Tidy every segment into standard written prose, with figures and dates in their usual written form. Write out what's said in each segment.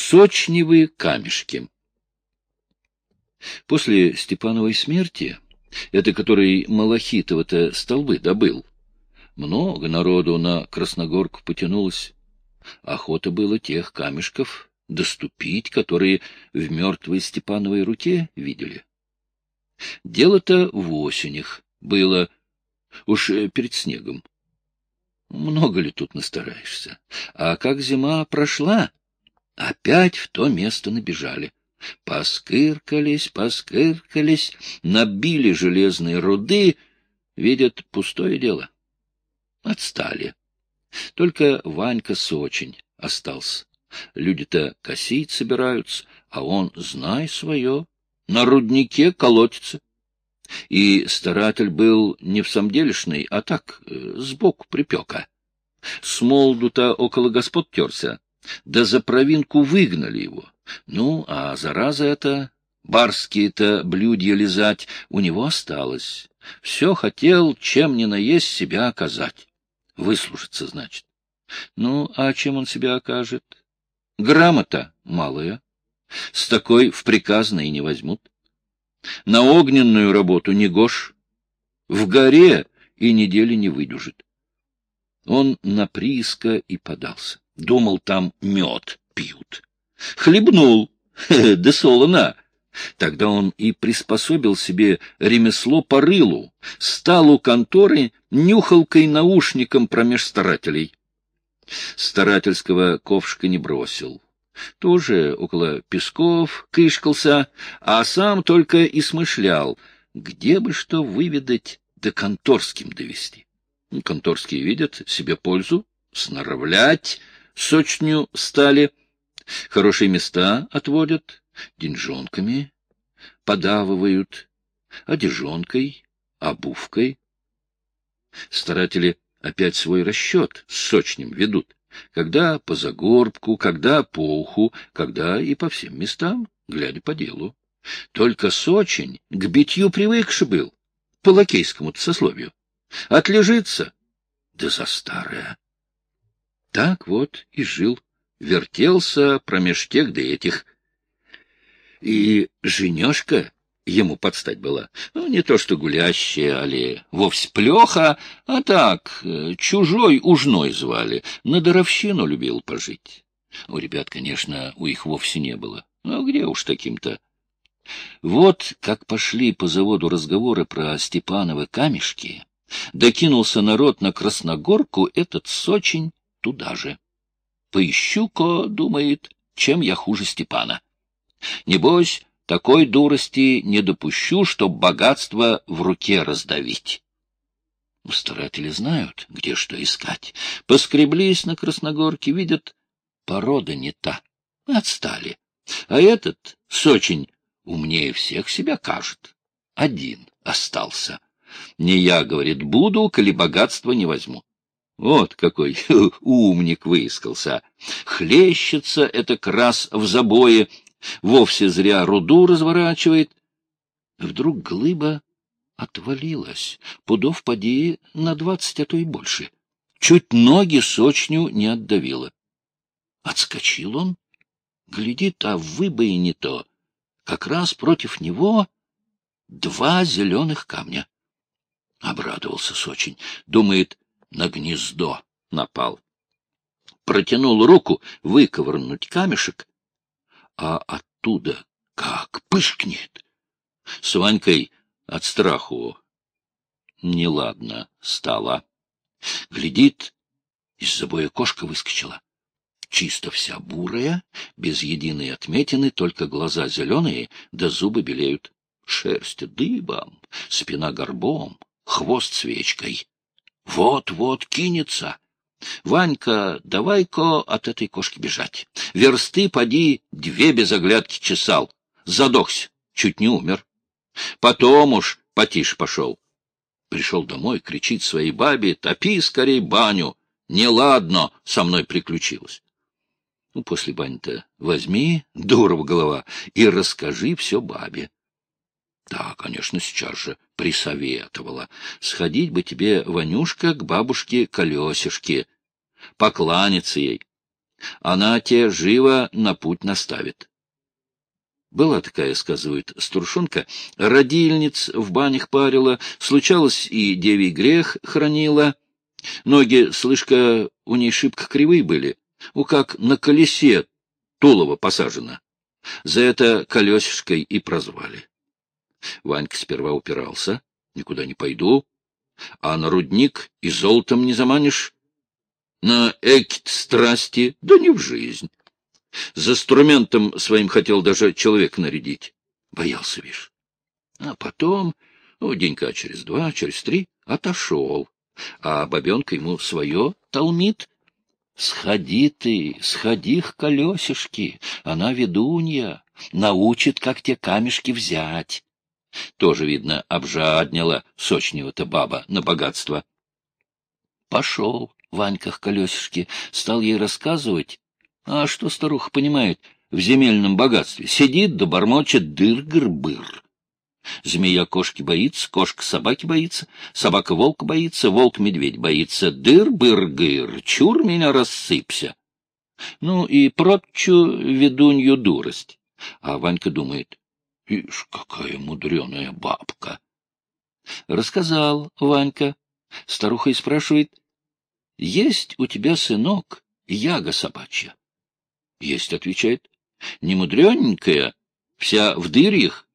Сочневые камешки. После Степановой смерти, это который Малахитова-то столбы добыл, много народу на Красногорку потянулось. Охота было тех камешков доступить, которые в мертвой Степановой руке видели. Дело-то в осенях было, уж перед снегом. Много ли тут настараешься? А как зима прошла, опять в то место набежали. Поскыркались, набили железные руды, видят, пустое дело. Отстали. Только Ванька Сочень остался. Люди-то косить собираются, а он, знай свое, на руднике колотится. И старатель был не всамделишный, а так, сбоку припека. С молоду-то около господ терся, да за провинку выгнали его. Ну, а зараза эта, барские-то блюдья лизать, у него осталось. Все хотел, чем ни наесть, себя оказать. Выслужиться, значит. Ну, а чем он себя окажет? Грамота малая. С такой в приказные не возьмут. На огненную работу не гож. В горе и недели не выдюжит. Он на прииска и подался. Думал, там мед пьют. Хлебнул, да солоно. Тогда он и приспособил себе ремесло по рылу, стал у конторы нюхалкой-наушником промеж старателей. Старательского ковшика не бросил. Тоже около Песков кышкался, а сам только и смышлял, где бы что выведать да конторским довести. Конторские видят себе пользу, сноровлять сочню стали, хорошие места отводят, деньжонками подавывают, одежонкой, обувкой. Старатели опять свой расчет с сочнем ведут, когда по загорбку, когда по уху, когда и по всем местам, глядя по делу. Только сочень к битью привыкший был, по лакейскому-то сословию. Отлежится, да за старое. Так вот и жил, вертелся промеж тех да этих. И женешка ему подстать была. Ну, не то что гулящая, али вовсе плеха, а так, чужой ужной звали. На даровщину любил пожить. У ребят, конечно, у их вовсе не было. Ну, где уж таким-то? Вот как пошли по заводу разговоры про Степановы камешки, докинулся народ на Красногорку, этот Сочень туда же. Поищу-ка, думает, чем я хуже Степана. Небось, такой дурости не допущу, чтоб богатство в руке раздавить. Старатели знают, где что искать. Поскреблись на Красногорке, видят, порода не та. Отстали. А этот, Сочень, умнее всех себя кажет. Один остался. Не я, говорит, буду, коли богатство не возьму. Вот какой умник выискался. Хлещется это крас в забое, вовсе зря руду разворачивает. Вдруг глыба отвалилась, пудов поди на 20, а то и больше. Чуть ноги Сочню не отдавило. Отскочил он, глядит, а в выбоине то, как раз против него 2 зеленых камня. Обрадовался Сочень, думает, на гнездо напал. Протянул руку выковырнуть камешек, а оттуда как пышкнет. С Ванькой от страху неладно стало. Глядит, из забоя кошка выскочила. Чисто вся бурая, без единой отметины, только глаза зеленые, да зубы белеют. Шерсть дыбом, спина горбом, хвост свечкой. Вот-вот кинется. Ванька, давай-ка от этой кошки бежать. Версты, поди, 2 без оглядки чесал. Задохся, чуть не умер. Потом уж потише пошел. Пришел домой, кричит своей бабе: топи скорей баню, неладно со мной приключилось. Ну, после бани-то возьми, дурова голова, и расскажи все бабе. Да, конечно, сейчас же присоветовала. Сходить бы тебе, Ванюшка, к бабушке Колесишке, покланяться ей. Она те живо на путь наставит. Была такая, сказывает старушонка, родильниц в банях парила, случалось и девий грех хранила. Ноги, слышка, у ней шибко кривые были, как на колесе тулово посажено. За это колесишкой и прозвали. Ванька сперва упирался, никуда не пойду, а на рудник и золотом не заманишь. На экит страсти, да не в жизнь. За инструментом своим хотел даже человека нарядить. Боялся, вишь. А потом, денька через 2, через 3, отошел. А бабенка ему свое толмит. Сходи ты, сходи к колесишке, она ведунья, научит, как те камешки взять. Тоже, видно, обжаднила сочнего-то баба на богатство. Пошел Ванька к колесишке, стал ей рассказывать. А что старуха понимает в земельном богатстве? Сидит да бормочет дыр-гыр-быр. Змея кошки боится, кошка собаки боится, собака волка боится, волк медведь боится. Дыр-быр-гыр, чур меня рассыпься. Ну и прочую ведунью дурость. А Ванька думает, ишь, какая мудреная бабка. Рассказал Ванька. Старуха и спрашивает, есть у тебя, сынок, яга собачья? Есть, отвечает, не мудрененькая, вся в дырьях.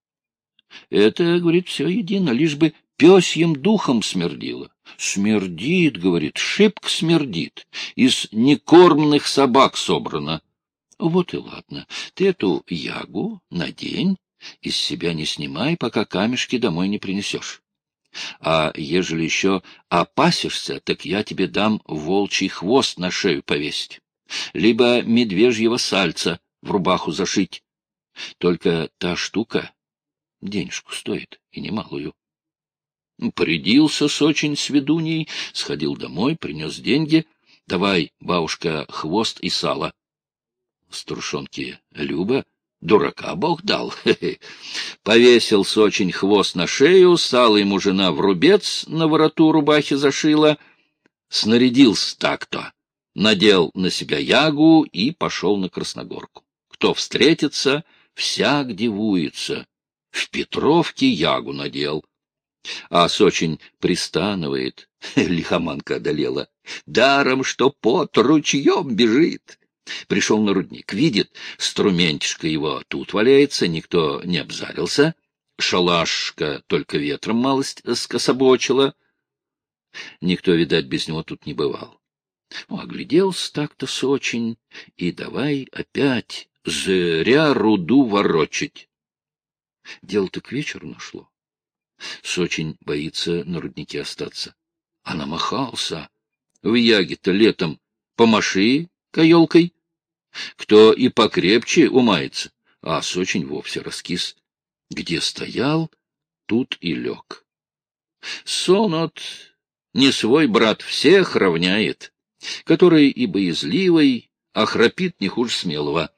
Это, говорит, все едино, лишь бы пёсьим духом смердило. Смердит, говорит, шибко смердит, из некормных собак собрано. Вот и ладно, ты эту ягу надень, из себя не снимай, пока камешки домой не принесешь. А ежели еще опасишься, так я тебе дам волчий хвост на шею повесить, либо медвежьего сальца в рубаху зашить. Только та штука денежку стоит, и немалую. Порядился с очень с ведуньей, сходил домой, принес деньги. Давай, бабушка, хвост и сало. Старушонки Люба, дурака Бог дал. Повесил с очень хвост на шею, сало ему жена в рубец на вороту рубахи зашила. Снарядился так-то, надел на себя ягу и пошел на Красногорку. Кто встретится, всяк дивуется. В Петровке ягу надел. А Сочинь пристанывает, лихоманка одолела, даром, что пот ручьем бежит. Пришел на рудник, видит, струментишка его тут валяется, никто не обзарился, шалашка только ветром малость скособочила. Никто, видать, без него тут не бывал. Огляделся так-то Сочинь, и давай опять зря руду ворочать. Дело-то к вечеру нашло. Сочинь боится на руднике остаться. А намахался. В яге-то летом помаши каелкой. Кто и покрепче умается, а Сочинь вовсе раскис. Где стоял, тут и лег. Сон от не свой брат всех равняет, который и боязливый, а храпит не хуже смелого.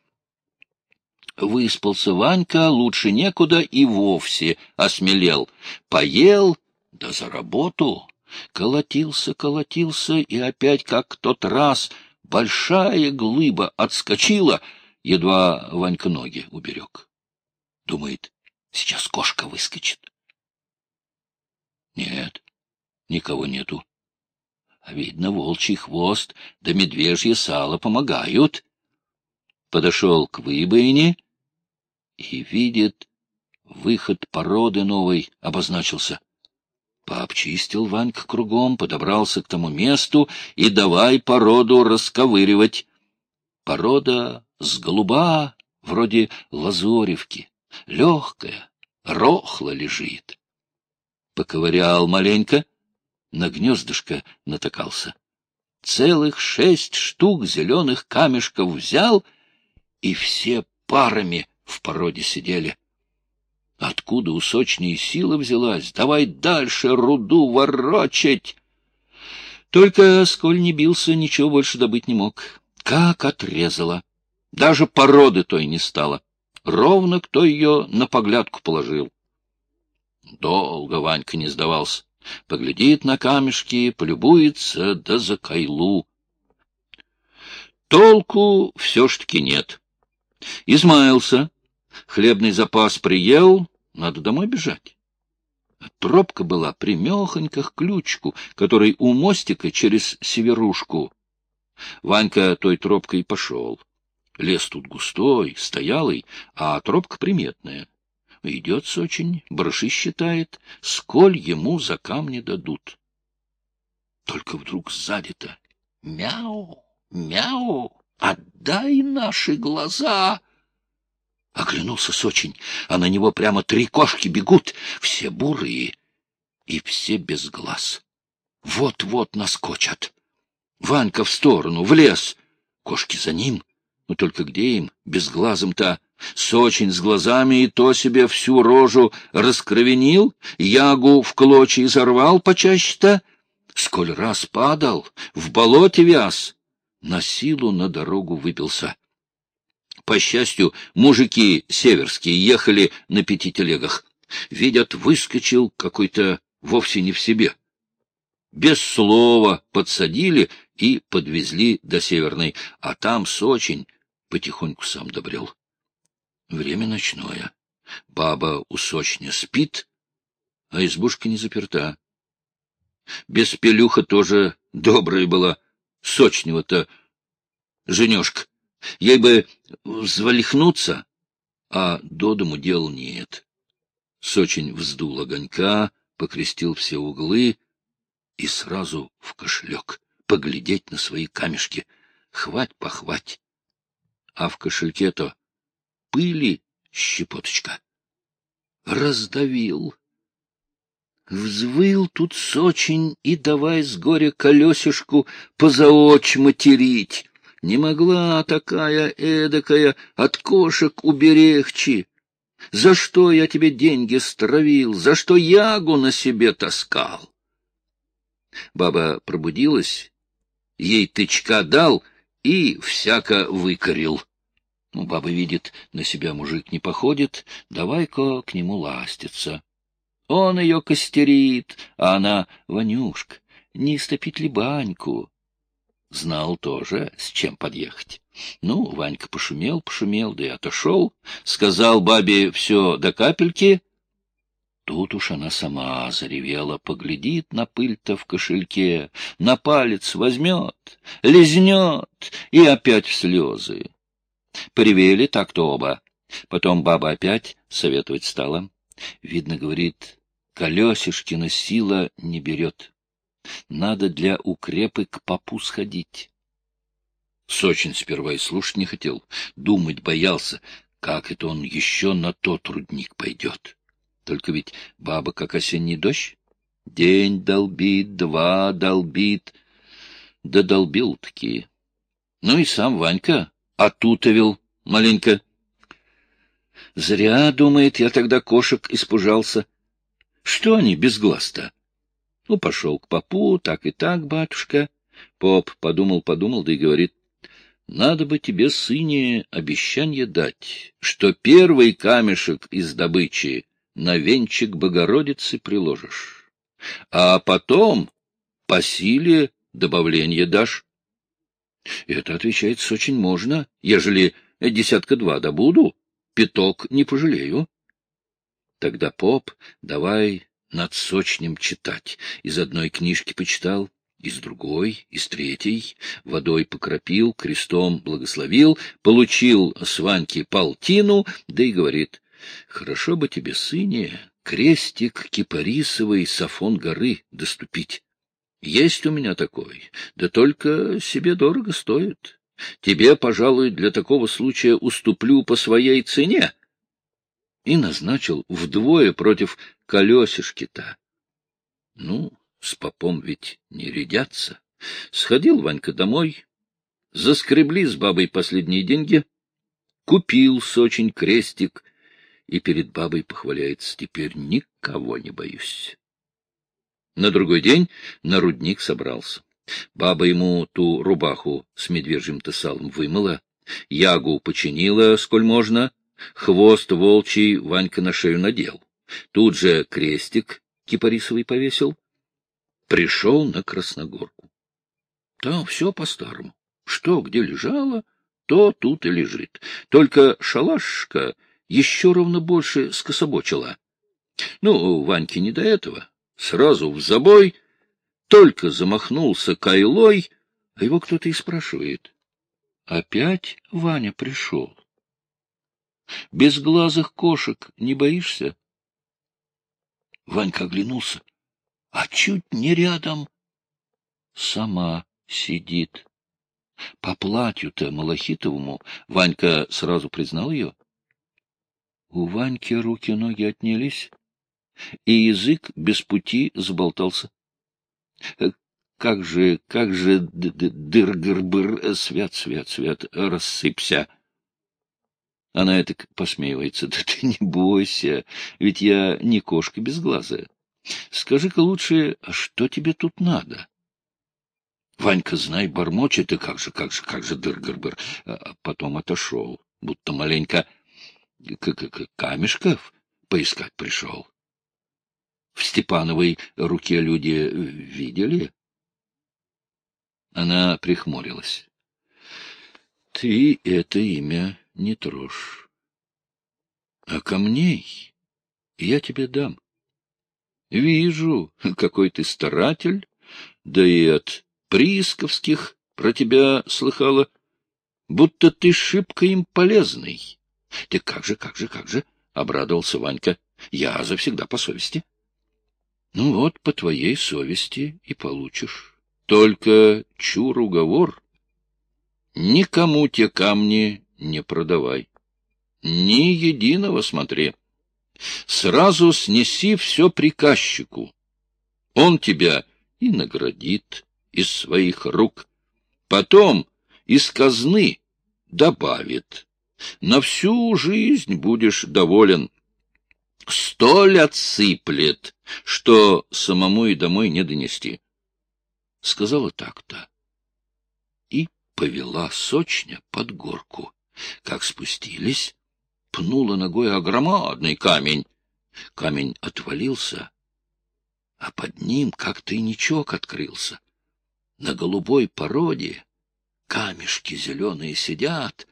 Выспался Ванька, лучше некуда, и вовсе осмелел. Поел, да за работу. Колотился, и опять, как тот раз, большая глыба отскочила, едва Ванька ноги уберег. Думает, сейчас кошка выскочит. Нет, никого нету. А видно, волчий хвост да медвежье сало помогают. Подошел к выбоине и видит, выход породы новой обозначился. Пообчистил Ванька кругом, подобрался к тому месту и давай породу расковыривать. Порода с голуба, вроде лазоревки, легкая, рохла лежит. Поковырял маленько, на гнездышко натыкался. Целых 6 штук зеленых камешков взял, и все парами в породе сидели. Откуда у Сочней сила взялась? Давай дальше руду ворочать. Только, сколь не бился, ничего больше добыть не мог. Как отрезала. Даже породы той не стало. Ровно кто ее на поглядку положил. Долго Ванька не сдавался. Поглядит на камешки, полюбуется, да за кайлу. толку все ж таки нет. Измаялся, хлебный запас приел, надо домой бежать. Тропка была примехонько к ключку, который у мостика через Северушку. Ванька той тропкой и пошел. Лес тут густой, стоялый, а тропка приметная. Идет очень, барыши считает, сколь ему за камни дадут. Только вдруг сзади-то мяу, мяу, отдай наши глаза. Оглянулся Сочинь, а на него прямо 3 кошки бегут, все бурые и все без глаз. Вот-вот наскочат. Ванька в сторону, в лес. Кошки за ним. Но только где им, безглазым-то? Сочинь с глазами и то себе всю рожу раскровенил, ягу в клочья изорвал почаще-то. Сколь раз падал, в болоте вяз, на силу на дорогу выбился. По счастью, мужики северские ехали на 5 телегах. Видят, выскочил какой-то вовсе не в себе. Без слова подсадили и подвезли до Северной, а там Сочинь потихоньку сам добрел. Время ночное. Баба у Сочня спит, а избушка не заперта. Беспелюха тоже добрая была, Сочнева-то женешка. Ей бы взвалихнуться, а до дому дел нет. Сочинь вздул огонька, покрестил все углы и сразу в кошелек поглядеть на свои камешки. Хвать-похвать. А в кошельке-то пыли щепоточка. Раздавил. Взвыл тут Сочинь и давай с горя колесишку позаочь материть. Не могла такая эдакая от кошек уберегчи. За что я тебе деньги стравил, за что ягу на себе таскал? Баба пробудилась, ей тычка дал и всяко выкорил. Баба видит, на себя мужик не походит, давай-ка к нему ластиться. Он ее костерит, а она: Ванюшка, не истопить ли баньку? Знал тоже, с чем подъехать. Ванька пошумел, да и отошел, сказал бабе все до капельки. Тут уж она сама заревела, поглядит на пыль-то в кошельке, на палец возьмет, лизнет и опять в слезы. Поревели так-то оба. Потом баба опять советовать стала. Видно, говорит, колесишкина сила не берет. Надо для укрепы к попу сходить. Сочинь сперва и слушать не хотел, думать боялся, как это он еще на тот рудник пойдет. Только ведь баба как осенний дождь. День долбит, 2 долбит, да долбил-таки. И сам Ванька отутовил маленько. Зря, думает, я тогда кошек испужался. Что они без глаз-то? Пошел к попу, так и так, батюшка. Поп подумал, да и говорит: надо бы тебе, сыне, обещанье дать, что первый камешек из добычи на венчик Богородицы приложишь, а потом по силе добавление дашь. Это, отвечает, очень можно, ежели 2 десятка добуду, 5 не пожалею. Тогда поп давай над Сочнем читать. Из одной книжки почитал, из другой, из третьей, водой покропил, крестом благословил, получил с Ваньки полтину, да и говорит: хорошо бы тебе, сыне, крестик кипарисовый с Афон горы доступить. Есть у меня такой, да только себе дорого стоит. Тебе, пожалуй, для такого случая уступлю по своей цене. И назначил вдвое против колесишки-то. С попом ведь не рядятся. Сходил Ванька домой, заскребли с бабой последние деньги, купил Сочинь крестик и перед бабой похваляется: теперь никого не боюсь. На другой день на рудник собрался. Баба ему ту рубаху с медвежьим-то салом вымыла, ягу починила, сколь можно, хвост волчий Ванька на шею надел. Тут же крестик кипарисовый повесил. Пришел на Красногорку. Там все по-старому. Что где лежало, то тут и лежит. Только шалашка еще ровно больше скособочила. Ну, Ваньке не до этого. Сразу в забой, только замахнулся кайлой, а его кто-то и спрашивает. Опять Ваня пришел? Безглазых кошек не боишься? Ванька оглянулся, а чуть не рядом сама сидит. По платью-то малахитовому Ванька сразу признал ее. У Ваньки руки-ноги отнялись, и язык без пути заболтался. Как же, дыр-гыр-быр, свят, рассыпься. Она это посмеивается. Да ты не бойся, ведь я не кошка безглазая. Скажи-ка лучше, а что тебе тут надо? Ванька, знай, бормочет, и как же, дыр-гыр-быр. А потом отошел, будто маленько камешков поискать пришел. В Степановой руке люди видели? Она прихмурилась. Ты это имя не трожь. А камней я тебе дам. Вижу, какой ты старатель, да и от приисковских про тебя слыхала, будто ты шибко им полезный. Ты как же, — обрадовался Ванька. Я завсегда по совести. Ну вот, по твоей совести и получишь. Только чур уговор. Никому те камни не продавай. Ни единого, смотри. Сразу снеси все приказчику. Он тебя и наградит из своих рук. Потом из казны добавит. На всю жизнь будешь доволен. Столь отсыплет, что самому и домой не донести. Сказала так-то. И повела Сочня под горку. Как спустились, пнула ногой огромадный камень. Камень отвалился, а под ним как тайничок открылся. На голубой породе камешки зеленые сидят,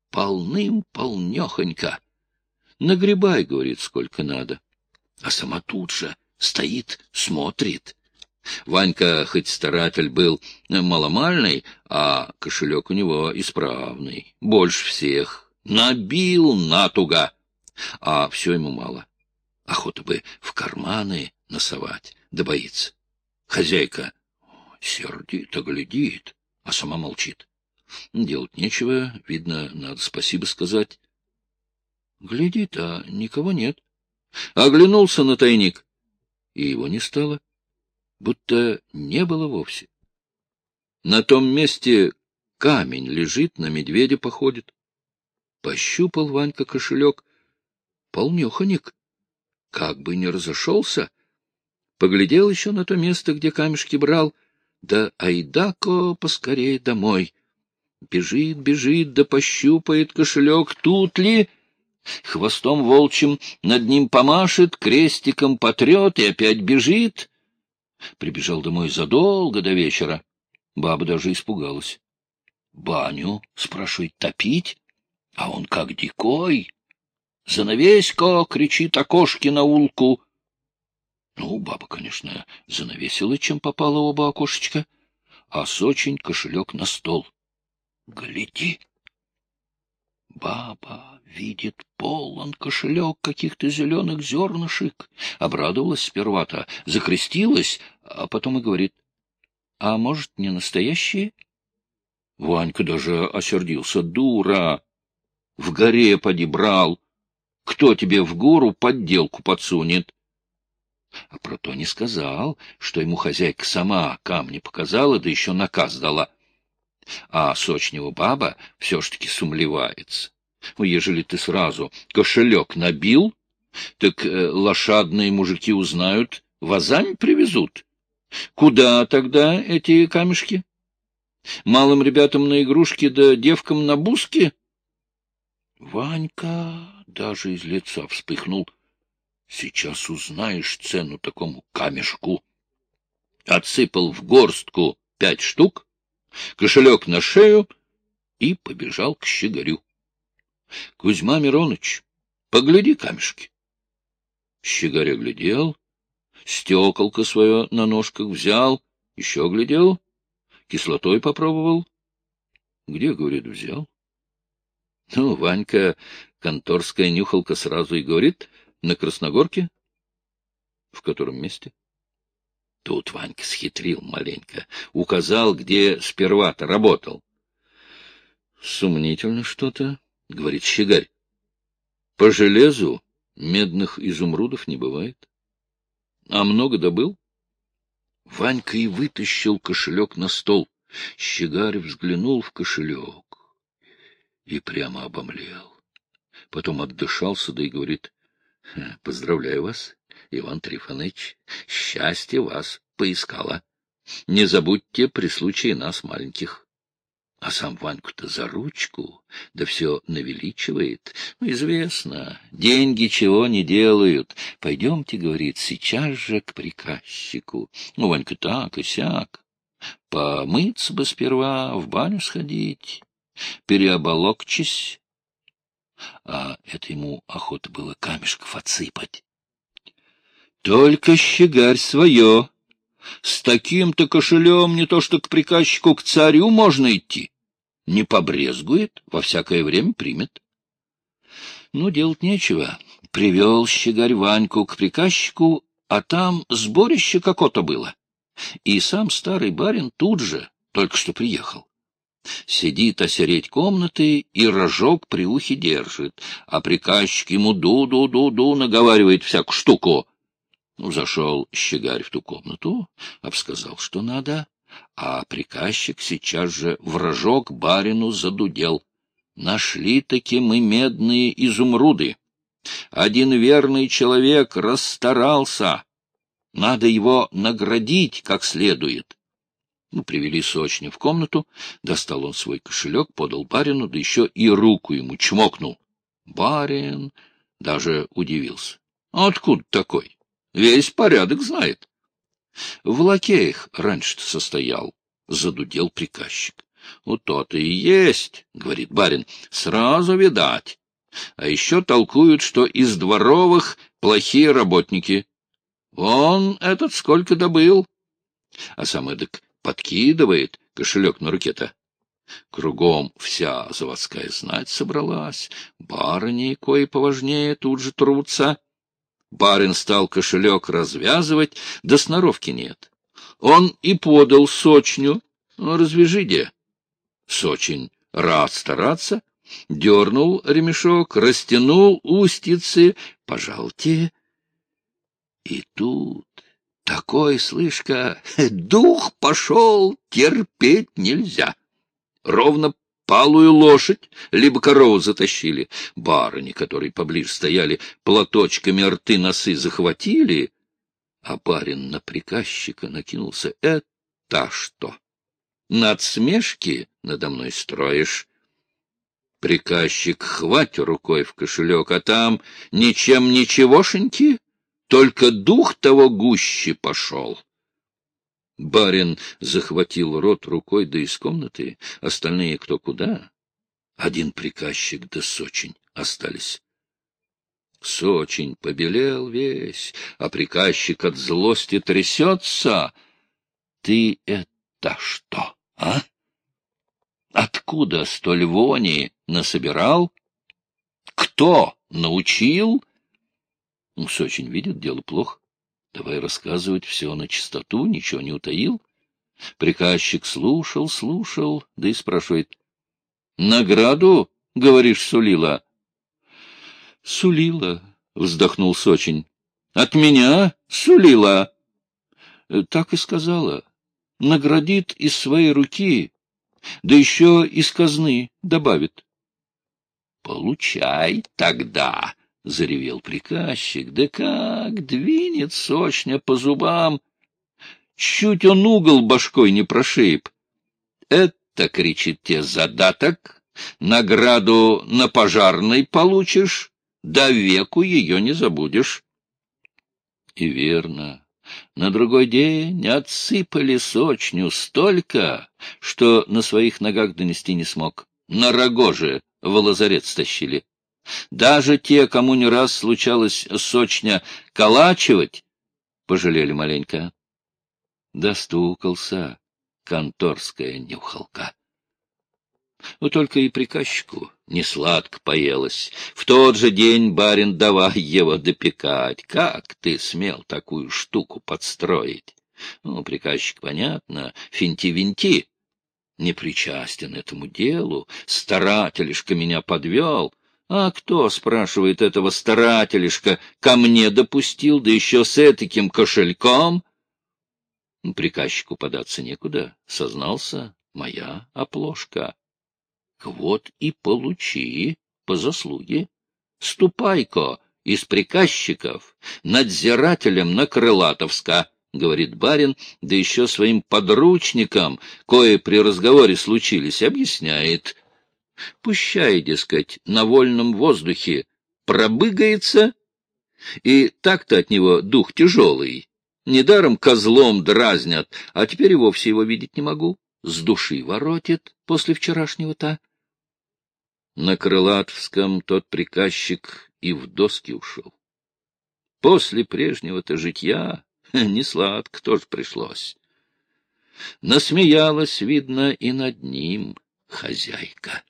полным-полнехонько. Нагребай, говорит, сколько надо. А сама тут же стоит, смотрит. Ванька, хоть старатель был маломальный, а кошелек у него исправный, больше всех. Набил натуго, а все ему мало. Охота бы в карманы носовать, да боится. Хозяйка сердито глядит, а сама молчит. Делать нечего, видно, надо спасибо сказать. Глядит, а никого нет. Оглянулся на тайник, и его не стало, будто не было вовсе. На том месте камень лежит, на медведя походит. Пощупал Ванька кошелек, полнеханик, как бы не разошелся. Поглядел еще на то место, где камешки брал, да айдако поскорее домой. Бежит, да пощупает кошелек, тут ли... Хвостом волчьим над ним помашет, крестиком потрет и опять бежит. Прибежал домой задолго до вечера. Баба даже испугалась. Баню, спрашивает, топить? А он как дикой. Занавесь-ка, кричит окошки на улку. Ну, баба, конечно, занавесила, чем попало оба окошечка, а Сочень кошелек на стол. Гляди! Баба видит полон кошелек каких-то зеленых зернышек. Обрадовалась сперва-то, закрестилась, а потом и говорит, а может, не настоящие? Ванька даже осердился. Дура! В горе поди брал. Кто тебе в гору подделку подсунет? А про то не сказал, что ему хозяйка сама камни показала, да еще наказ дала. А Сочнева баба все ж таки сумлевается. Ежели ты сразу кошелек набил, так лошадные мужики узнают, вазами привезут. Куда тогда эти камешки? Малым ребятам на игрушки, да девкам на буски? Ванька даже из лица вспыхнул. Сейчас узнаешь цену такому камешку. Отсыпал в горстку 5 штук, кошелек на шею и побежал к щегарю. — Кузьма Мироныч, погляди камешки. Щегарь оглядел, стеколко свое на ножках взял, еще глядел, кислотой попробовал. — Где, говорит, взял? Ну, Ванька, конторская нюхалка, сразу и говорит: на Красногорке. — В котором месте? Тут Ванька схитрил маленько, указал, где сперва-то работал. — Сомнительно что-то, — говорит щегарь. — По железу медных изумрудов не бывает. А много добыл? Ванька и вытащил кошелек на стол. Щегарь взглянул в кошелек и прямо обомлел. Потом отдышался, да и говорит: — Поздравляю вас, Иван Трифонович, счастье вас поискало. Не забудьте при случае нас маленьких. А сам Ваньку-то за ручку, да все навеличивает. Ну, известно, деньги чего не делают. Пойдемте, говорит, сейчас же к приказчику. Ну, Ванька так и сяк. Помыться бы сперва, в баню сходить, переоболокчись. А это ему охота было камешков отсыпать. Только щегарь свое. С таким-то кошелем не то что к приказчику, к царю можно идти. Не побрезгует, во всякое время примет. Ну, делать нечего. Привел щегарь Ваньку к приказчику, а там сборище какое-то было. И сам старый барин тут же, только что приехал. Сидит осереть комнаты и рожок при ухе держит, а приказчик ему ду-ду-ду-ду наговаривает всякую штуку. Ну, зашел щегарь в ту комнату, обсказал, что надо, а приказчик сейчас же в рожок барину задудел. Нашли-таки мы медные изумруды. Один верный человек расстарался. Надо его наградить как следует. Ну, привели сочня в комнату, достал он свой кошелек, подал барину, да еще и руку ему чмокнул. Барин даже удивился. — Откуда такой? Весь порядок знает. В лакеях раньше-то состоял, — задудел приказчик. — Вот то-то и есть, — говорит барин, — сразу видать. А еще толкуют, что из дворовых плохие работники. Вон этот сколько добыл. А сам эдак подкидывает кошелек на руке-то. Кругом вся заводская знать собралась, барыни, кои поважнее, тут же трутся. Барин стал кошелек развязывать, да сноровки нет. Он и подал сочню. Развяжи, де. Сочень рад стараться, дернул ремешок, растянул устицы, пожалуйте. И тут такой, слышка, дух пошел, терпеть нельзя. Ровно палую лошадь, либо корову затащили. Барыни, которые поближе стояли, платочками рты носы захватили, а барин на приказчика накинулся. Это что? Надсмешки надо мной строишь? Приказчик хвать рукой в кошелек, а там ничем ничегошеньки, только дух того гуще пошел. Барин захватил рот рукой, да из комнаты, остальные кто куда. Один приказчик да Сочень остались. Сочень побелел весь, а приказчик от злости трясется. Ты это что, а? Откуда столь вони насобирал? Кто научил? Сочень видит, дело плохо. Давай рассказывать все на чистоту, ничего не утаил. Приказчик слушал, да и спрашивает. — Награду, говоришь, сулила? — Сулила, — вздохнул Сочень. — От меня сулила. — Так и сказала. Наградит из своей руки, да еще из казны добавит. — Получай тогда. — заревел приказчик. Да как двинет Сочня по зубам! Чуть он угол башкой не прошиб. Это, кричит те, задаток, награду на пожарной получишь, до веку ее не забудешь. И верно, На другой день отсыпали сочню столько, что на своих ногах донести не смог. На рогоже в лазарет стащили. Даже те, кому не раз случалось сочня калачивать, пожалели маленько. Достукался конторская нюхалка. Но только и приказчику не сладко поелось. В тот же день барин давай его допекать. Как ты смел такую штуку подстроить? Ну, приказчик, понятно, финти-винти. Не причастен этому делу, старателишка меня подвел. А кто, спрашивает, этого старателишка ко мне допустил, да еще с этаким кошельком? Приказчику податься некуда, сознался, моя оплошка. Вот и получи по заслуге. Ступай-ка из приказчиков надзирателем на Крылатовска, — говорит барин, да еще своим подручникам, кое при разговоре случились, объясняет. Пущай, дескать, на вольном воздухе пробыгается, и так-то от него дух тяжелый. Недаром козлом дразнят, а теперь и вовсе его видеть не могу. С души воротит после вчерашнего-то. На Крылатовском тот приказчик и в доски ушел. После прежнего-то житья не сладко тоже пришлось. Насмеялась, видно, и над ним хозяйка.